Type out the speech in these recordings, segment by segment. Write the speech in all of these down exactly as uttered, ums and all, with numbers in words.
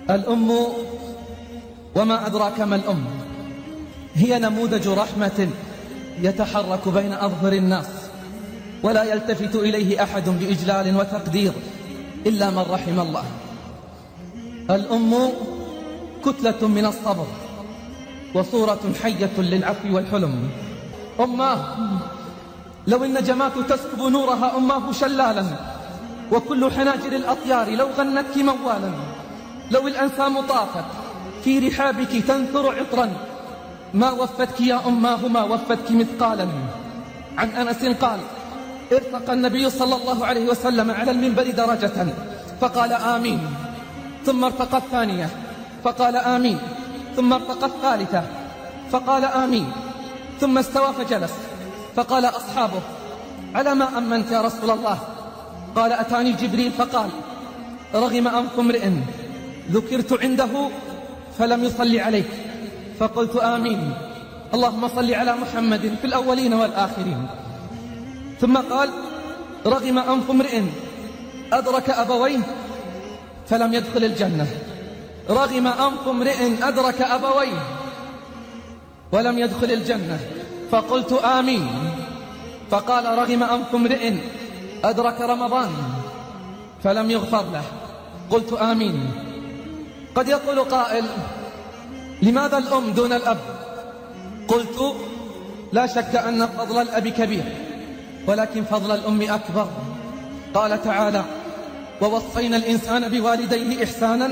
الأم وما أدراك ما الأم، هي نموذج رحمة يتحرك بين أظهر الناس ولا يلتفت إليه أحد بإجلال وتقدير إلا من رحم الله. الأم كتلة من الصبر وصورة حية للعفو والحلم. أماه لو النجمات تسكب نورها أماه شلالا، وكل حناجر الأطيار لو غنتك موالا، لو الأنسام طافت في رحابك تنثر عطرا، ما وفتك يا أماه ما وفتك مثقالا. عن أنس قال: ارتقى النبي صلى الله عليه وسلم على المنبر درجة فقال آمين، ثم ارتقى الثانية فقال آمين، ثم ارتقى الثالثة فقال آمين، ثم استوى فجلس، فقال أصحابه: على ما أمنت يا رسول الله؟ قال: أتاني جبريل فقال: رغم أنف امرئ ذكرت عنده فلم يصلي عليك، فقلت آمين، اللهم صل على محمد في الأولين والآخرين. ثم قال: رغم أنف امرئ أدرك أبويه فلم يدخل الجنة، رغم أنف امرئ أدرك أبويه ولم يدخل الجنة، فقلت آمين. فقال: رغم أنف امرئ أدرك رمضان فلم يغفر له، قلت آمين. قد يقول قائل: لماذا الأم دون الأب؟ قلت: لا شك أن فضل الأب كبير، ولكن فضل الأم أكبر. قال تعالى: ووصينا الإنسان بوالديه إحسانا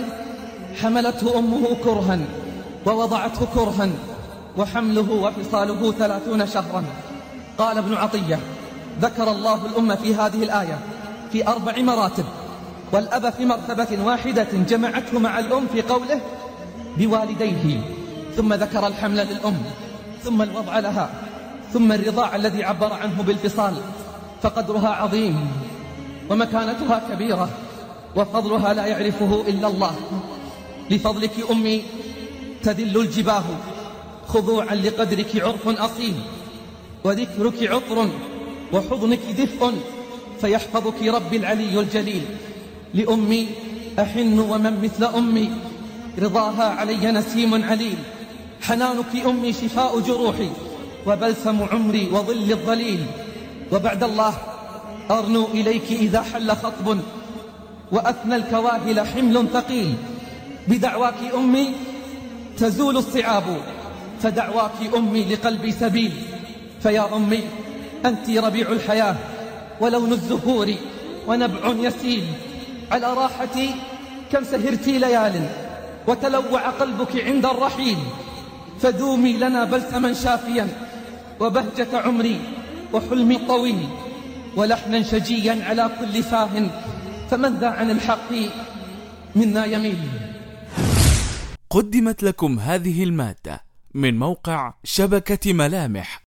حملته أمه كرها ووضعته كرها وحمله وفصاله ثلاثون شهرا. قال ابن عطية: ذكر الله الأم في هذه الآية في أربع مراتب، والأب في مرتبة واحدة جمعته مع الأم في قوله بوالديه، ثم ذكر الحمل للأم، ثم الوضع لها، ثم الرضاع الذي عبر عنه بالفصال. فقدرها عظيم ومكانتها كبيرة وفضلها لا يعرفه إلا الله. لفضلك أمي تذل الجباه خضوعا لقدرك عرف أصيل، وذكرك عطر وحضنك دفء فيحفظك ربي العلي الجليل. لأمي أحن ومن مثل أمي رضاها علي نسيم عليل. حنانك أمي شفاء جروحي وبلسم عمري وظل الظليل. وبعد الله أرنو إليك إذا حل خطب وأثنى الكواهل حمل ثقيل. بدعواك أمي تزول الصعاب، فدعواك أمي لقلبي سبيل. فيا أمي أنت ربيع الحياة ولون الزهور ونبع يسيل. على راحتي كم سهرت ليال وتلوع قلبك عند الرحيل، فدومي لنا بلسما شافيا وبهجة عمري وحلمي طويل، ولحنا شجيا على كل فاه، فمن ذا عن الحق منا يميل. قدمت لكم هذه المادة من موقع شبكة ملامح.